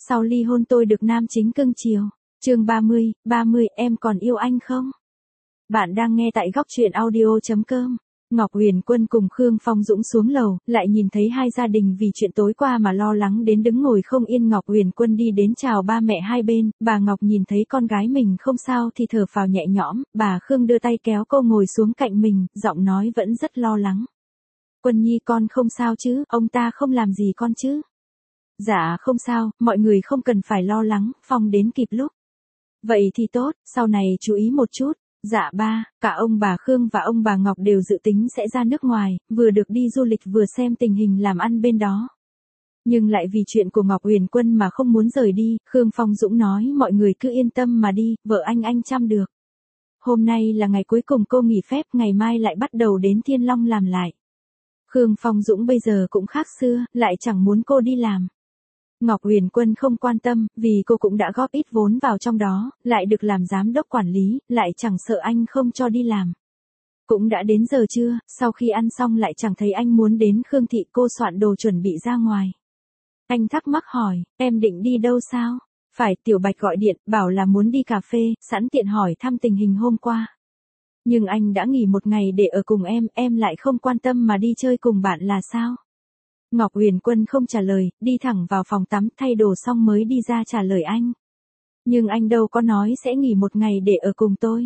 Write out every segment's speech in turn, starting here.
Sau ly hôn tôi được nam chính cưng chiều. Chương 30, em còn yêu anh không? Bạn đang nghe tại góc truyện audio.com. Ngọc Huyền Quân cùng Khương Phong Dũng xuống lầu, lại nhìn thấy hai gia đình vì chuyện tối qua mà lo lắng đến đứng ngồi không yên. Ngọc Huyền Quân đi đến chào ba mẹ hai bên, bà Ngọc nhìn thấy con gái mình không sao thì thở phào nhẹ nhõm, bà Khương đưa tay kéo cô ngồi xuống cạnh mình, giọng nói vẫn rất lo lắng. Quân Nhi con không sao chứ, ông ta không làm gì con chứ? Dạ không sao, mọi người không cần phải lo lắng, Phong đến kịp lúc. Vậy thì tốt, sau này chú ý một chút. Dạ ba, cả ông bà Khương và ông bà Ngọc đều dự tính sẽ ra nước ngoài, vừa được đi du lịch vừa xem tình hình làm ăn bên đó. Nhưng lại vì chuyện của Ngọc Huyền Quân mà không muốn rời đi, Khương Phong Dũng nói mọi người cứ yên tâm mà đi, vợ anh chăm được. Hôm nay là ngày cuối cùng cô nghỉ phép, ngày mai lại bắt đầu đến Thiên Long làm lại. Khương Phong Dũng bây giờ cũng khác xưa, lại chẳng muốn cô đi làm. Ngọc Huyền Quân không quan tâm, vì cô cũng đã góp ít vốn vào trong đó, lại được làm giám đốc quản lý, lại chẳng sợ anh không cho đi làm. Cũng đã đến giờ trưa, sau khi ăn xong lại chẳng thấy anh muốn đến Khương Thị, cô soạn đồ chuẩn bị ra ngoài. Anh thắc mắc hỏi, em định đi đâu sao? Phải, Tiểu Bạch gọi điện, bảo là muốn đi cà phê, sẵn tiện hỏi thăm tình hình hôm qua. Nhưng anh đã nghỉ một ngày để ở cùng em lại không quan tâm mà đi chơi cùng bạn là sao? Ngọc Huyền Quân không trả lời, đi thẳng vào phòng tắm thay đồ xong mới đi ra trả lời anh. Nhưng anh đâu có nói sẽ nghỉ một ngày để ở cùng tôi.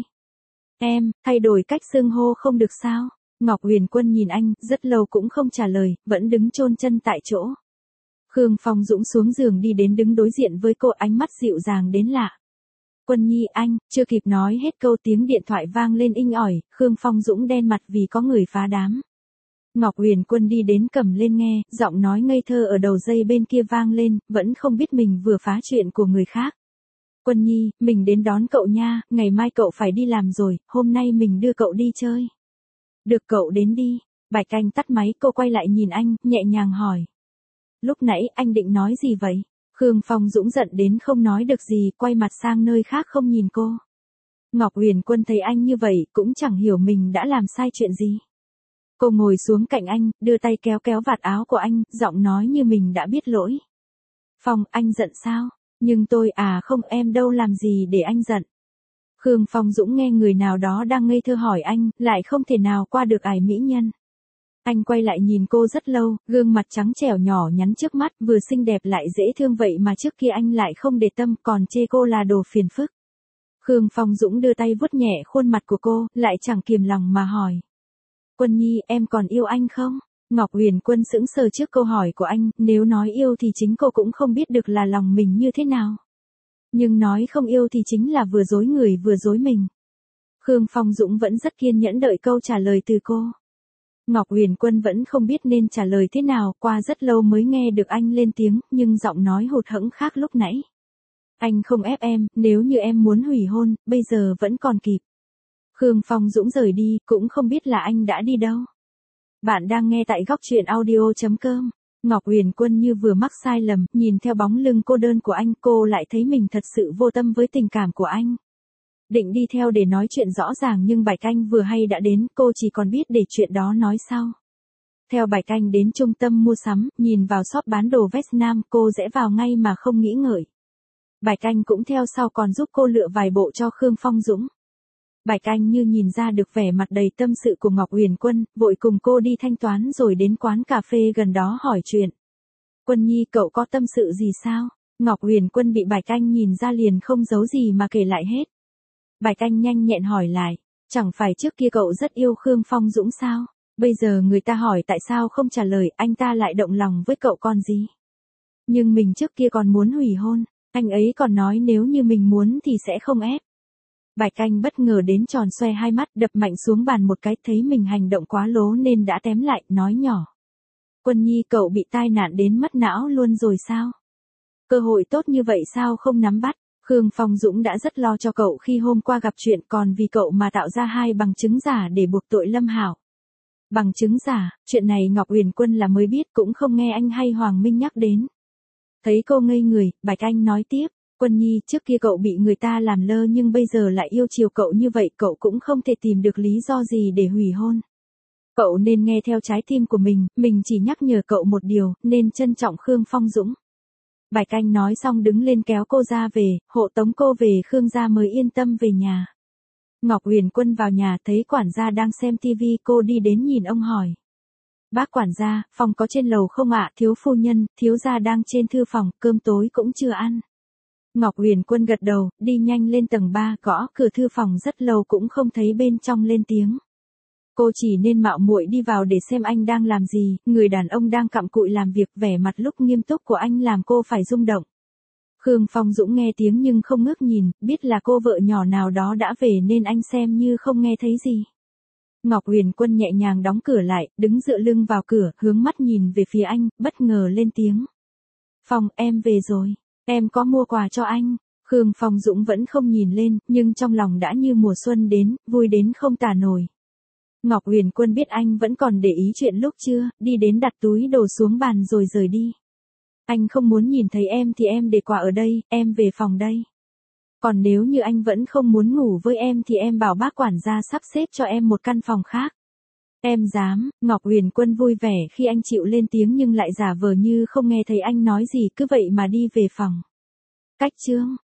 Em, thay đổi cách xưng hô không được sao? Ngọc Huyền Quân nhìn anh, rất lâu cũng không trả lời, vẫn đứng chôn chân tại chỗ. Khương Phong Dũng xuống giường đi đến đứng đối diện với cô, ánh mắt dịu dàng đến lạ. Quân Nhi anh, chưa kịp nói hết câu tiếng điện thoại vang lên inh ỏi, Khương Phong Dũng đen mặt vì có người phá đám. Ngọc Huyền Quân đi đến cầm lên nghe, giọng nói ngây thơ ở đầu dây bên kia vang lên, vẫn không biết mình vừa phá chuyện của người khác. Quân Nhi, mình đến đón cậu nha, ngày mai cậu phải đi làm rồi, hôm nay mình đưa cậu đi chơi. Được, cậu đến đi. Bạch Anh tắt máy, cô quay lại nhìn anh, nhẹ nhàng hỏi. Lúc nãy anh định nói gì vậy? Khương Phong Dũng giận đến không nói được gì, quay mặt sang nơi khác không nhìn cô. Ngọc Huyền Quân thấy anh như vậy, cũng chẳng hiểu mình đã làm sai chuyện gì. Cô ngồi xuống cạnh anh, đưa tay kéo kéo vạt áo của anh, giọng nói như mình đã biết lỗi. Phong, anh giận sao? Nhưng tôi không, em đâu làm gì để anh giận. Khương Phong Dũng nghe người nào đó đang ngây thơ hỏi anh, lại không thể nào qua được ải mỹ nhân. Anh quay lại nhìn cô rất lâu, gương mặt trắng trẻo nhỏ nhắn trước mắt, vừa xinh đẹp lại dễ thương vậy mà trước kia anh lại không để tâm, còn chê cô là đồ phiền phức. Khương Phong Dũng đưa tay vuốt nhẹ khuôn mặt của cô, lại chẳng kiềm lòng mà hỏi. Quân Nhi, em còn yêu anh không? Ngọc Huyền Quân sững sờ trước câu hỏi của anh, nếu nói yêu thì chính cô cũng không biết được là lòng mình như thế nào. Nhưng nói không yêu thì chính là vừa dối người vừa dối mình. Khương Phong Dũng vẫn rất kiên nhẫn đợi câu trả lời từ cô. Ngọc Huyền Quân vẫn không biết nên trả lời thế nào, qua rất lâu mới nghe được anh lên tiếng, nhưng giọng nói hụt hẫng khác lúc nãy. Anh không ép em, nếu như em muốn hủy hôn, bây giờ vẫn còn kịp. Khương Phong Dũng rời đi, cũng không biết là anh đã đi đâu. Bạn đang nghe tại góc truyện audio.com. Ngọc Huyền Quân như vừa mắc sai lầm, nhìn theo bóng lưng cô đơn của anh, cô lại thấy mình thật sự vô tâm với tình cảm của anh. Định đi theo để nói chuyện rõ ràng nhưng Bạch Anh vừa hay đã đến, cô chỉ còn biết để chuyện đó nói sau. Theo Bạch Anh đến trung tâm mua sắm, nhìn vào shop bán đồ vest nam, cô rẽ vào ngay mà không nghĩ ngợi. Bạch Anh cũng theo sau còn giúp cô lựa vài bộ cho Khương Phong Dũng. Bạch Anh như nhìn ra được vẻ mặt đầy tâm sự của Ngọc Huyền Quân, vội cùng cô đi thanh toán rồi đến quán cà phê gần đó hỏi chuyện. Quân Nhi, cậu có tâm sự gì sao? Ngọc Huyền Quân bị Bạch Anh nhìn ra liền không giấu gì mà kể lại hết. Bạch Anh nhanh nhẹn hỏi lại, chẳng phải trước kia cậu rất yêu Khương Phong Dũng sao? Bây giờ người ta hỏi tại sao không trả lời, anh ta lại động lòng với cậu còn gì? Nhưng mình trước kia còn muốn hủy hôn, anh ấy còn nói nếu như mình muốn thì sẽ không ép. Bạch Anh bất ngờ đến tròn xoe hai mắt, đập mạnh xuống bàn một cái, thấy mình hành động quá lố nên đã tém lại, nói nhỏ. Quân Nhi, cậu bị tai nạn đến mất não luôn rồi sao? Cơ hội tốt như vậy sao không nắm bắt? Khương Phong Dũng đã rất lo cho cậu khi hôm qua gặp chuyện, còn vì cậu mà tạo ra 2 bằng chứng giả để buộc tội Lâm Hảo. Bằng chứng giả, chuyện này Ngọc Huyền Quân là mới biết, cũng không nghe anh hay Hoàng Minh nhắc đến. Thấy cô ngây người, Bạch Anh nói tiếp. Quân Nhi, trước kia cậu bị người ta làm lơ nhưng bây giờ lại yêu chiều cậu như vậy, cậu cũng không thể tìm được lý do gì để hủy hôn. Cậu nên nghe theo trái tim của mình chỉ nhắc nhở cậu một điều, nên trân trọng Khương Phong Dũng. Bạch Anh nói xong đứng lên kéo cô ra về, hộ tống cô về Khương gia mới yên tâm về nhà. Ngọc Huyền Quân vào nhà thấy quản gia đang xem tivi, cô đi đến nhìn ông hỏi. Bác quản gia, phòng có trên lầu không ạ? Thiếu phu nhân, thiếu gia đang trên thư phòng, cơm tối cũng chưa ăn. Ngọc Huyền Quân gật đầu, đi nhanh lên tầng 3, gõ cửa thư phòng rất lâu cũng không thấy bên trong lên tiếng. Cô chỉ nên mạo muội đi vào để xem anh đang làm gì, người đàn ông đang cặm cụi làm việc, vẻ mặt lúc nghiêm túc của anh làm cô phải rung động. Khương Phong Dũng nghe tiếng nhưng không ngước nhìn, biết là cô vợ nhỏ nào đó đã về nên anh xem như không nghe thấy gì. Ngọc Huyền Quân nhẹ nhàng đóng cửa lại, đứng dựa lưng vào cửa, hướng mắt nhìn về phía anh, bất ngờ lên tiếng. Phong, em về rồi, em có mua quà cho anh. Khương Phong Dũng vẫn không nhìn lên, nhưng trong lòng đã như mùa xuân đến, vui đến không tả nổi. Ngọc Huyền Quân biết anh vẫn còn để ý chuyện lúc trưa, đi đến đặt túi đồ xuống bàn rồi rời đi. Anh không muốn nhìn thấy em thì em để quà ở đây, em về phòng đây. Còn nếu như anh vẫn không muốn ngủ với em thì em bảo bác quản gia sắp xếp cho em một căn phòng khác. Em dám. Ngọc Huyền Quân vui vẻ khi anh chịu lên tiếng nhưng lại giả vờ như không nghe thấy anh nói gì, cứ vậy mà đi về phòng. Cách chương